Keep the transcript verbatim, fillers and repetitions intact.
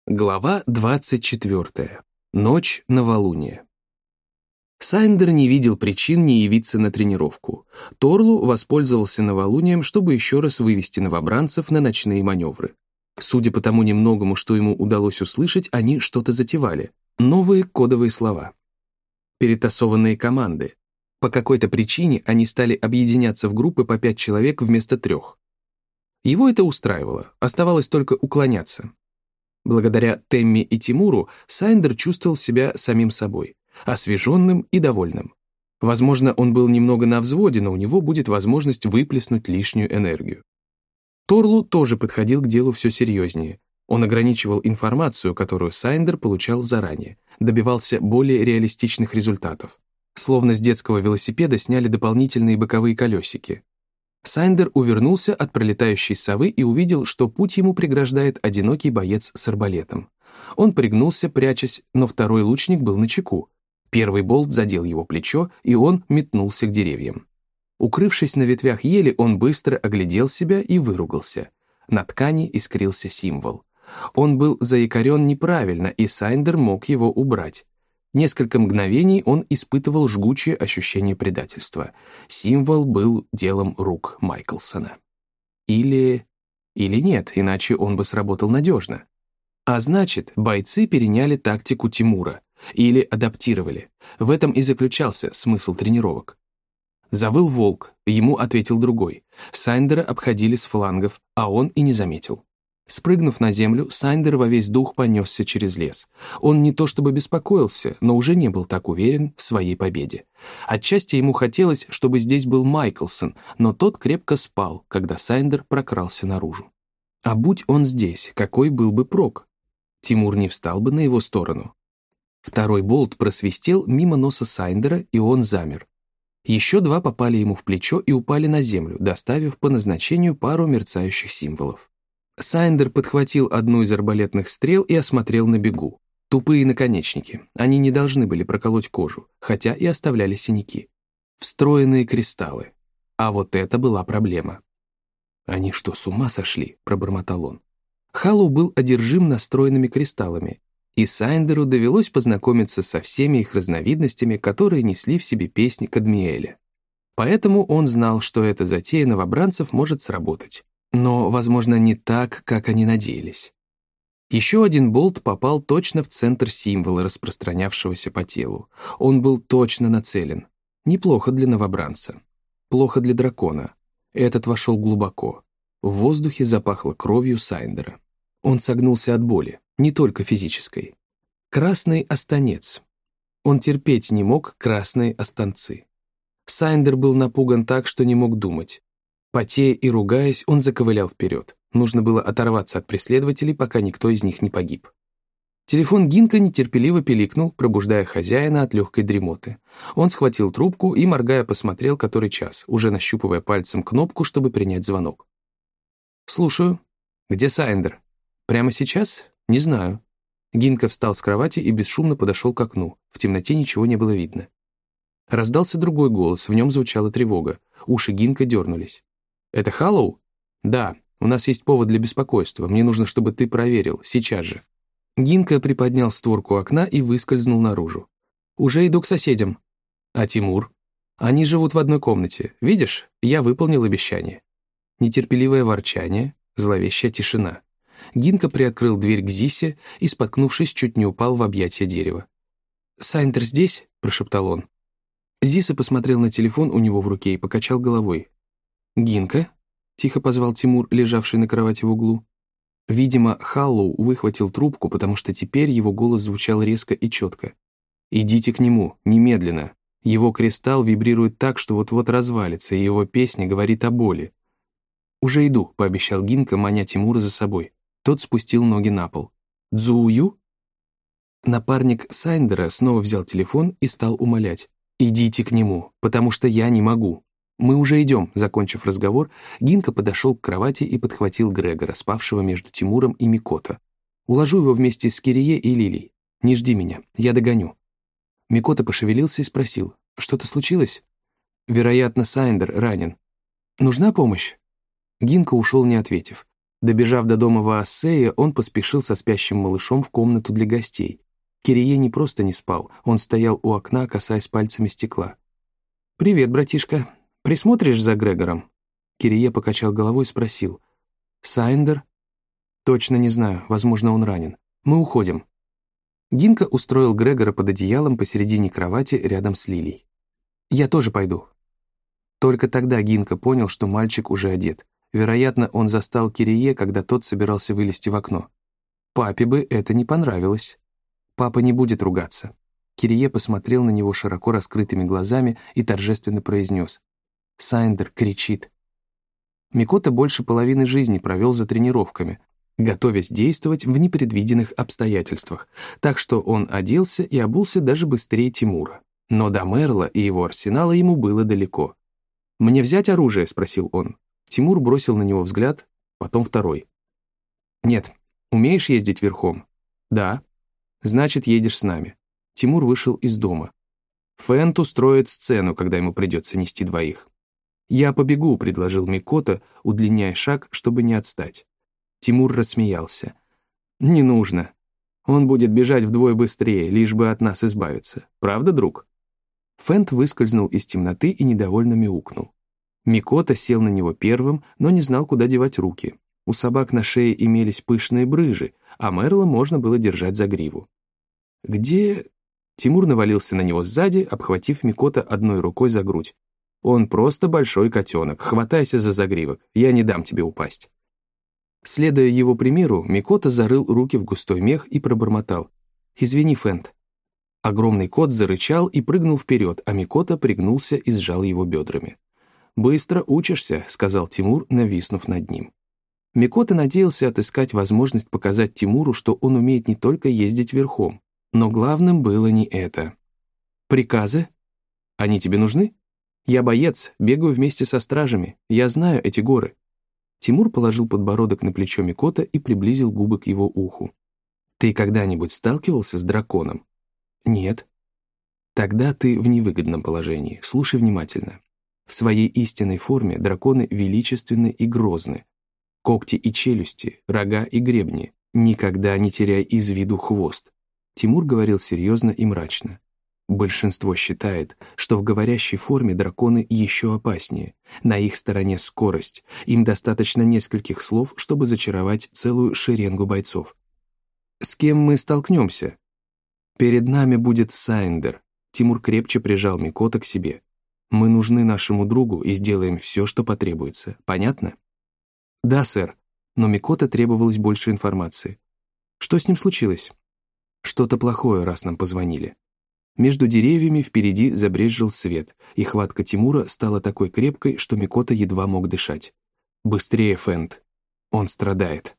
Глава двадцать четвёртая. Ночь новолуния. Сайндер не видел причин не явиться на тренировку. Торлу воспользовался новолунием, чтобы еще раз вывести новобранцев на ночные маневры. Судя по тому немногому, что ему удалось услышать, они что-то затевали. Новые кодовые слова. Перетасованные команды. По какой-то причине они стали объединяться в группы по пять человек вместо трех. Его это устраивало, оставалось только уклоняться. Благодаря Тэмми и Тимуру Сайндер чувствовал себя самим собой, освеженным и довольным. Возможно, он был немного на взводе, но у него будет возможность выплеснуть лишнюю энергию. Торлу тоже подходил к делу все серьезнее. Он ограничивал информацию, которую Сайндер получал заранее, добивался более реалистичных результатов. Словно с детского велосипеда сняли дополнительные боковые колесики. Сайндер увернулся от пролетающей совы и увидел, что путь ему преграждает одинокий боец с арбалетом. Он пригнулся, прячась, но второй лучник был начеку. Первый болт задел его плечо, и он метнулся к деревьям. Укрывшись на ветвях ели, он быстро оглядел себя и выругался. На ткани искрился символ. Он был заякорен неправильно, и Сайндер мог его убрать. Несколько мгновений он испытывал жгучее ощущение предательства. Символ был делом рук Майклсона. Или... или нет, иначе он бы сработал надежно. А значит, бойцы переняли тактику Тимура. Или адаптировали. В этом и заключался смысл тренировок. Завыл волк, ему ответил другой. Сайндера обходили с флангов, а он и не заметил. Спрыгнув на землю, Сайндер во весь дух понесся через лес. Он не то чтобы беспокоился, но уже не был так уверен в своей победе. Отчасти ему хотелось, чтобы здесь был Майклсон, но тот крепко спал, когда Сайндер прокрался наружу. А будь он здесь, какой был бы прок? Тимур не встал бы на его сторону. Второй болт просвистел мимо носа Сайндера, и он замер. Еще два попали ему в плечо и упали на землю, доставив по назначению пару мерцающих символов. Сайндер подхватил одну из арбалетных стрел и осмотрел на бегу. Тупые наконечники. Они не должны были проколоть кожу, хотя и оставляли синяки. Встроенные кристаллы. А вот это была проблема. «Они что, с ума сошли?» — пробормотал он. Халлоу был одержим настроенными кристаллами, и Сайндеру довелось познакомиться со всеми их разновидностями, которые несли в себе песни Кадмиэля. Поэтому он знал, что эта затея новобранцев может сработать. Но, возможно, не так, как они надеялись. Еще один болт попал точно в центр символа, распространявшегося по телу. Он был точно нацелен. Неплохо для новобранца. Плохо для дракона. Этот вошел глубоко. В воздухе запахло кровью Сайндера. Он согнулся от боли, не только физической. Красный останец. Он терпеть не мог красные останцы. Сайндер был напуган так, что не мог думать. Потея и ругаясь, он заковылял вперед. Нужно было оторваться от преследователей, пока никто из них не погиб. Телефон Гинка нетерпеливо пиликнул, пробуждая хозяина от легкой дремоты. Он схватил трубку и, моргая, посмотрел, который час, уже нащупывая пальцем кнопку, чтобы принять звонок. «Слушаю. Где Сайндер? Прямо сейчас? Не знаю». Гинка встал с кровати и бесшумно подошел к окну. В темноте ничего не было видно. Раздался другой голос, в нем звучала тревога. Уши Гинка дернулись. «Это Халлоу?» «Да, у нас есть повод для беспокойства. Мне нужно, чтобы ты проверил. Сейчас же». Гинка приподнял створку окна и выскользнул наружу. «Уже иду к соседям». «А Тимур?» «Они живут в одной комнате. Видишь, я выполнил обещание». Нетерпеливое ворчание, зловещая тишина. Гинка приоткрыл дверь к Зисе и, споткнувшись, чуть не упал в объятия дерева. «Сайндер здесь?» — прошептал он. Зиса посмотрел на телефон у него в руке и покачал головой. «Гинка?» — тихо позвал Тимур, лежавший на кровати в углу. Видимо, Халлоу выхватил трубку, потому что теперь его голос звучал резко и четко. «Идите к нему, немедленно. Его кристалл вибрирует так, что вот-вот развалится, и его песня говорит о боли». «Уже иду», — пообещал Гинка, маня Тимура за собой. Тот спустил ноги на пол. «Дзую?» Напарник Сайндера снова взял телефон и стал умолять. «Идите к нему, потому что я не могу». «Мы уже идем», — закончив разговор, Гинка подошел к кровати и подхватил Грегора, спавшего между Тимуром и Микото. «Уложу его вместе с Кирие и Лилией. Не жди меня, я догоню». Микото пошевелился и спросил, «Что-то случилось?» «Вероятно, Сайндер ранен». «Нужна помощь?» Гинка ушел, не ответив. Добежав до дома Ваассея, он поспешил со спящим малышом в комнату для гостей. Кирие не просто не спал, он стоял у окна, касаясь пальцами стекла. «Привет, братишка. Присмотришь за Грегором?» Кирие покачал головой и спросил. «Сайндер?» «Точно не знаю, возможно, он ранен. Мы уходим». Гинка устроил Грегора под одеялом посередине кровати рядом с Лилией. «Я тоже пойду». Только тогда Гинка понял, что мальчик уже одет. Вероятно, он застал Кирие, когда тот собирался вылезти в окно. Папе бы это не понравилось. Папа не будет ругаться. Кирие посмотрел на него широко раскрытыми глазами и торжественно произнес. «Сайндер кричит». Микото больше половины жизни провел за тренировками, готовясь действовать в непредвиденных обстоятельствах, так что он оделся и обулся даже быстрее Тимура. Но до Мерла и его арсенала ему было далеко. «Мне взять оружие?» — спросил он. Тимур бросил на него взгляд, потом второй. «Нет. Умеешь ездить верхом?» «Да». «Значит, едешь с нами». Тимур вышел из дома. Фэнт устроит сцену, когда ему придется нести двоих. «Я побегу», — предложил Микото, удлиняя шаг, чтобы не отстать. Тимур рассмеялся. «Не нужно. Он будет бежать вдвое быстрее, лишь бы от нас избавиться. Правда, друг?» Фэнт выскользнул из темноты и недовольно мяукнул. Микото сел на него первым, но не знал, куда девать руки. У собак на шее имелись пышные брыжи, а Мерла можно было держать за гриву. «Где...» Тимур навалился на него сзади, обхватив Микото одной рукой за грудь. «Он просто большой котенок, хватайся за загривок, я не дам тебе упасть». Следуя его примеру, Микото зарыл руки в густой мех и пробормотал. «Извини, Фэнт». Огромный кот зарычал и прыгнул вперед, а Микото пригнулся и сжал его бедрами. «Быстро учишься», — сказал Тимур, нависнув над ним. Микото надеялся отыскать возможность показать Тимуру, что он умеет не только ездить верхом. Но главным было не это. «Приказы? Они тебе нужны? Я боец, бегаю вместе со стражами, я знаю эти горы». Тимур положил подбородок на плечо Микото и приблизил губы к его уху. «Ты когда-нибудь сталкивался с драконом?» «Нет». «Тогда ты в невыгодном положении, слушай внимательно. В своей истинной форме драконы величественны и грозны. Когти и челюсти, рога и гребни. Никогда не теряй из виду хвост». Тимур говорил серьезно и мрачно. Большинство считает, что в говорящей форме драконы еще опаснее. На их стороне скорость. Им достаточно нескольких слов, чтобы зачаровать целую шеренгу бойцов. «С кем мы столкнемся?» «Перед нами будет Сайндер». Тимур крепче прижал Микото к себе. «Мы нужны нашему другу и сделаем все, что потребуется. Понятно?» «Да, сэр». Но Микото требовалось больше информации. «Что с ним случилось?» «Что-то плохое, раз нам позвонили». Между деревьями впереди забрезжил свет, и хватка Тимура стала такой крепкой, что Микото едва мог дышать. «Быстрее, Фэнт. Он страдает».